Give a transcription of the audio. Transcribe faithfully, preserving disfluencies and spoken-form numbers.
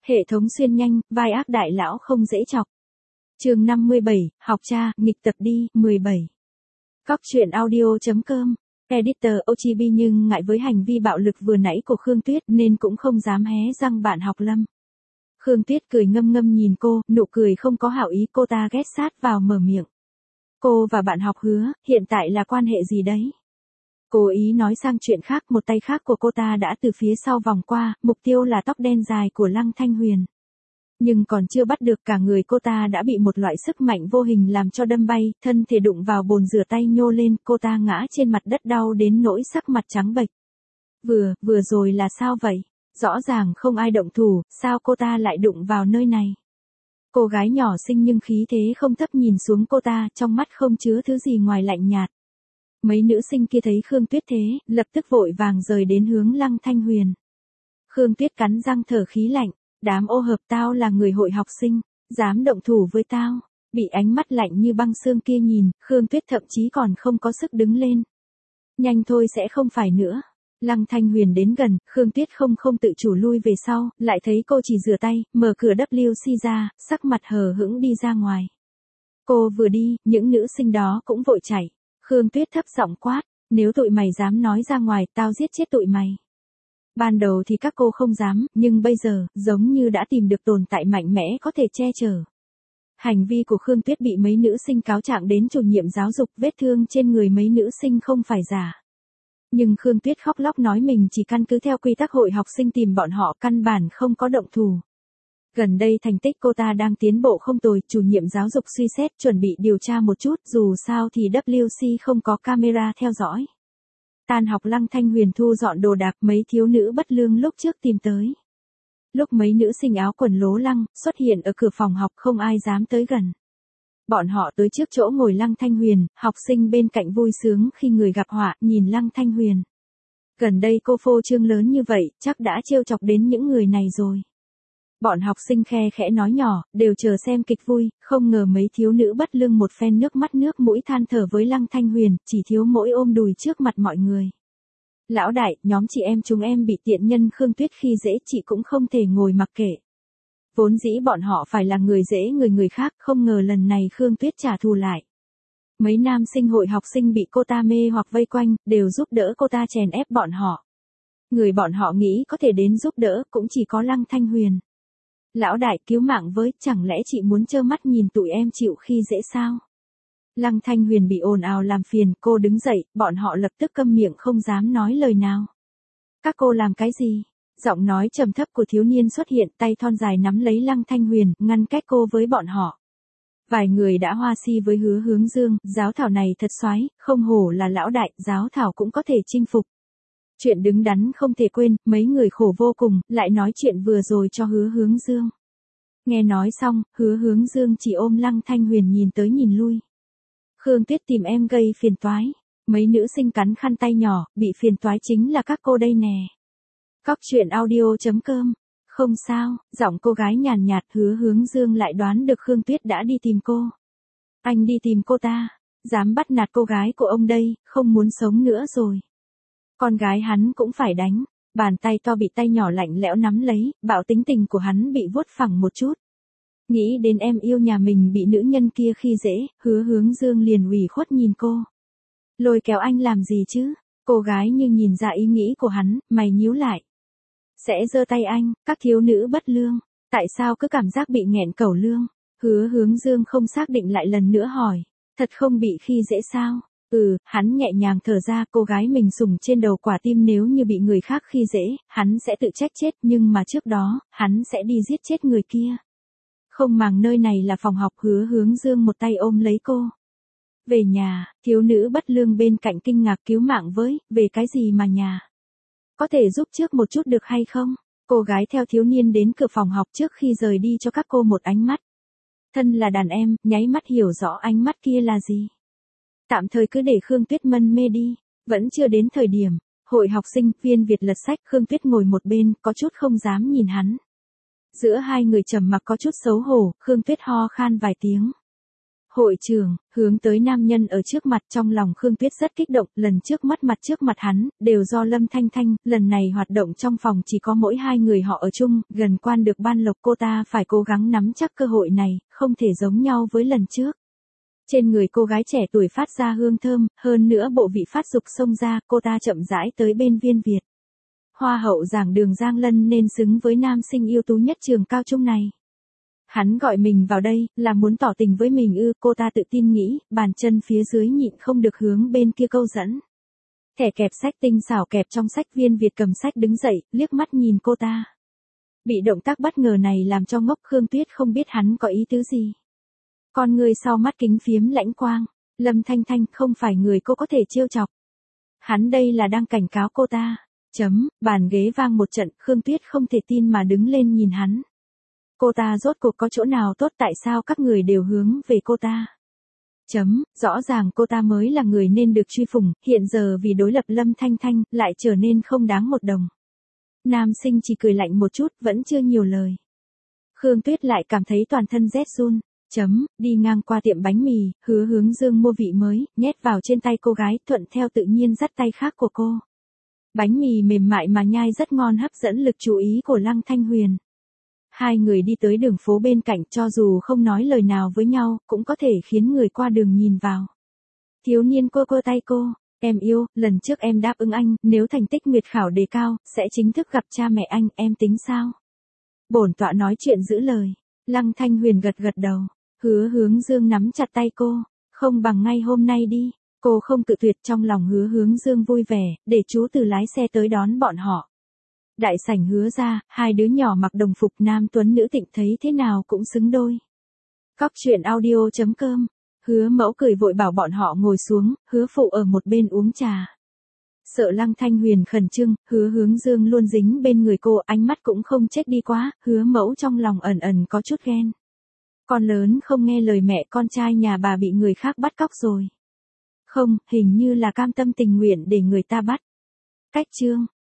Hệ thống xuyên nhanh, vai ác đại lão không dễ chọc. Chương năm mươi bảy, học cha, nghịch tập đi, mười bảy. Cóc truyện audio.com. Editor Ochibi nhưng ngại với hành vi bạo lực vừa nãy của Khương Tuyết nên cũng không dám hé răng bạn học Lâm. Khương Tuyết cười ngâm ngâm nhìn cô, nụ cười không có hảo ý, cô ta ghé sát vào mở miệng. Cô và bạn học Hứa, hiện tại là quan hệ gì đấy? Cố ý nói sang chuyện khác, một tay khác của cô ta đã từ phía sau vòng qua, mục tiêu là tóc đen dài của Lăng Thanh Huyền. Nhưng còn chưa bắt được, cả người cô ta đã bị một loại sức mạnh vô hình làm cho đâm bay, thân thể đụng vào bồn rửa tay nhô lên, cô ta ngã trên mặt đất đau đến nỗi sắc mặt trắng bệch. Vừa, vừa rồi là sao vậy? Rõ ràng không ai động thủ, sao cô ta lại đụng vào nơi này? Cô gái nhỏ xinh nhưng khí thế không thấp nhìn xuống cô ta, trong mắt không chứa thứ gì ngoài lạnh nhạt. Mấy nữ sinh kia thấy Khương Tuyết thế, lập tức vội vàng rời đến hướng Lăng Thanh Huyền. Khương Tuyết cắn răng thở khí lạnh, đám ô hợp, tao là người hội học sinh, dám động thủ với tao. Bị ánh mắt lạnh như băng xương kia nhìn, Khương Tuyết thậm chí còn không có sức đứng lên. Nhanh thôi sẽ không phải nữa. Lăng Thanh Huyền đến gần, Khương Tuyết không không tự chủ lui về sau, lại thấy cô chỉ rửa tay, mở cửa W C ra, sắc mặt hờ hững đi ra ngoài. Cô vừa đi, những nữ sinh đó cũng vội chạy. Khương Tuyết thấp giọng quát, nếu tụi mày dám nói ra ngoài, tao giết chết tụi mày. Ban đầu thì các cô không dám, nhưng bây giờ, giống như đã tìm được tồn tại mạnh mẽ có thể che chở. Hành vi của Khương Tuyết bị mấy nữ sinh cáo trạng đến chủ nhiệm giáo dục, vết thương trên người mấy nữ sinh không phải giả. Nhưng Khương Tuyết khóc lóc nói mình chỉ căn cứ theo quy tắc hội học sinh tìm bọn họ, căn bản không có động thủ. Gần đây thành tích cô ta đang tiến bộ không tồi, chủ nhiệm giáo dục suy xét chuẩn bị điều tra một chút, dù sao thì W C không có camera theo dõi. Tan học Lăng Thanh Huyền thu dọn đồ đạc, mấy thiếu nữ bất lương lúc trước tìm tới. Lúc mấy nữ sinh áo quần lố lăng xuất hiện ở cửa phòng học, không ai dám tới gần. Bọn họ tới trước chỗ ngồi Lăng Thanh Huyền, học sinh bên cạnh vui sướng khi người gặp họa, nhìn Lăng Thanh Huyền. Gần đây cô phô trương lớn như vậy, chắc đã trêu chọc đến những người này rồi. Bọn học sinh khe khẽ nói nhỏ, đều chờ xem kịch vui, không ngờ mấy thiếu nữ bất lương một phen nước mắt nước mũi than thở với Lăng Thanh Huyền, chỉ thiếu mỗi ôm đùi trước mặt mọi người. Lão đại, nhóm chị em chúng em bị tiện nhân Khương Tuyết khi dễ, chị cũng không thể ngồi mặc kệ. Vốn dĩ bọn họ phải là người dễ người người khác, không ngờ lần này Khương Tuyết trả thù lại. Mấy nam sinh hội học sinh bị cô ta mê hoặc vây quanh, đều giúp đỡ cô ta chèn ép bọn họ. Người bọn họ nghĩ có thể đến giúp đỡ cũng chỉ có Lăng Thanh Huyền. Lão đại cứu mạng với, chẳng lẽ chị muốn trơ mắt nhìn tụi em chịu khi dễ sao? Lăng Thanh Huyền bị ồn ào làm phiền, cô đứng dậy, bọn họ lập tức câm miệng không dám nói lời nào. Các cô làm cái gì? Giọng nói trầm thấp của thiếu niên xuất hiện, tay thon dài nắm lấy Lăng Thanh Huyền, ngăn cách cô với bọn họ. Vài người đã hoa si với Hứa Hướng Dương, giáo thảo này thật xoái, không hổ là lão đại, giáo thảo cũng có thể chinh phục. Chuyện đứng đắn không thể quên, mấy người khổ vô cùng, lại nói chuyện vừa rồi cho Hứa Hướng Dương. Nghe nói xong, Hứa Hướng Dương chỉ ôm Lăng Thanh Huyền nhìn tới nhìn lui. Khương Tuyết tìm em gây phiền toái. Mấy nữ sinh cắn khăn tay nhỏ, bị phiền toái chính là các cô đây nè. Cóc truyện audio.com. Không sao, giọng cô gái nhàn nhạt, Hứa Hướng Dương lại đoán được Khương Tuyết đã đi tìm cô. Anh đi tìm cô ta, dám bắt nạt cô gái của ông đây, không muốn sống nữa rồi. Con gái hắn cũng phải đánh, bàn tay to bị tay nhỏ lạnh lẽo nắm lấy, bạo tính tình của hắn bị vuốt phẳng một chút. Nghĩ đến em yêu nhà mình bị nữ nhân kia khi dễ, Hứa Hướng Dương liền ủy khuất nhìn cô. Lôi kéo anh làm gì chứ? Cô gái như nhìn ra ý nghĩ của hắn, mày nhíu lại. Sẽ giơ tay anh, các thiếu nữ bất lương, tại sao cứ cảm giác bị nghẹn cẩu lương? Hứa Hướng Dương không xác định lại lần nữa hỏi, thật không bị khi dễ sao? Ừ, hắn nhẹ nhàng thở ra, cô gái mình sủng trên đầu quả tim nếu như bị người khác khi dễ, hắn sẽ tự trách chết, nhưng mà trước đó, hắn sẽ đi giết chết người kia. Không màng nơi này là phòng học, Hứa Hướng Dương một tay ôm lấy cô. Về nhà, thiếu nữ bất lương bên cạnh kinh ngạc, cứu mạng với, về cái gì mà nhà? Có thể giúp trước một chút được hay không? Cô gái theo thiếu niên đến cửa phòng học trước khi rời đi cho các cô một ánh mắt. Thân là đàn em, nháy mắt hiểu rõ ánh mắt kia là gì. Tạm thời cứ để Khương Tuyết mân mê đi, vẫn chưa đến thời điểm. Hội học sinh, Viên Việt lật sách, Khương Tuyết ngồi một bên, có chút không dám nhìn hắn. Giữa hai người trầm mặc có chút xấu hổ, Khương Tuyết ho khan vài tiếng. Hội trưởng, hướng tới nam nhân ở trước mặt, trong lòng Khương Tuyết rất kích động, lần trước mất mặt trước mặt hắn, đều do Lâm Thanh Thanh, lần này hoạt động trong phòng chỉ có mỗi hai người họ ở chung, gần quan được ban lộc cô ta phải cố gắng nắm chắc cơ hội này, không thể giống nhau với lần trước. Trên người cô gái trẻ tuổi phát ra hương thơm, hơn nữa bộ vị phát dục xông ra, cô ta chậm rãi tới bên Viên Việt. Hoa hậu giảng đường Giang Lân nên xứng với nam sinh ưu tú nhất trường cao trung này. Hắn gọi mình vào đây, là muốn tỏ tình với mình ư, cô ta tự tin nghĩ, bàn chân phía dưới nhịn không được hướng bên kia câu dẫn. Thẻ kẹp sách tinh xảo kẹp trong sách. Viên Việt cầm sách đứng dậy, liếc mắt nhìn cô ta. Bị động tác bất ngờ này làm cho ngốc Khương Tuyết không biết hắn có ý tứ gì. Con người sau mắt kính phiếm lãnh quang, Lâm Thanh Thanh không phải người cô có thể trêu chọc. Hắn đây là đang cảnh cáo cô ta. Chấm, bàn ghế vang một trận, Khương Tuyết không thể tin mà đứng lên nhìn hắn. Cô ta rốt cuộc có chỗ nào tốt, tại sao các người đều hướng về cô ta? Chấm, rõ ràng cô ta mới là người nên được truy phủng, hiện giờ vì đối lập Lâm Thanh Thanh, lại trở nên không đáng một đồng. Nam sinh chỉ cười lạnh một chút, vẫn chưa nhiều lời. Khương Tuyết lại cảm thấy toàn thân rét run. Chấm, đi ngang qua tiệm bánh mì, Hứa Hướng Dương mua vị mới, nhét vào trên tay cô gái, thuận theo tự nhiên dắt tay khác của cô. Bánh mì mềm mại mà nhai rất ngon, hấp dẫn lực chú ý của Lăng Thanh Huyền. Hai người đi tới đường phố bên cạnh, cho dù không nói lời nào với nhau, cũng có thể khiến người qua đường nhìn vào. Thiếu niên cô cô tay cô, em yêu, lần trước em đáp ứng anh, nếu thành tích nguyệt khảo đề cao, sẽ chính thức gặp cha mẹ anh, em tính sao? Bổn tọa nói chuyện giữ lời. Lăng Thanh Huyền gật gật đầu. Hứa Hướng Dương nắm chặt tay cô, không bằng ngay hôm nay đi. Cô không cự tuyệt, trong lòng Hứa Hướng Dương vui vẻ, để chú từ lái xe tới đón bọn họ. Đại sảnh Hứa ra, hai đứa nhỏ mặc đồng phục nam tuấn nữ tịnh thấy thế nào cũng xứng đôi. Cóc truyện audio chấm com. Hứa Mẫu cười vội bảo bọn họ ngồi xuống, Hứa Phụ ở một bên uống trà. Sợ Lăng Thanh Huyền khẩn trương, Hứa Hướng Dương luôn dính bên người cô, ánh mắt cũng không chết đi quá, Hứa Mẫu trong lòng ẩn ẩn có chút ghen. Con lớn không nghe lời mẹ, con trai nhà bà bị người khác bắt cóc rồi. Không, hình như là cam tâm tình nguyện để người ta bắt. Cách chương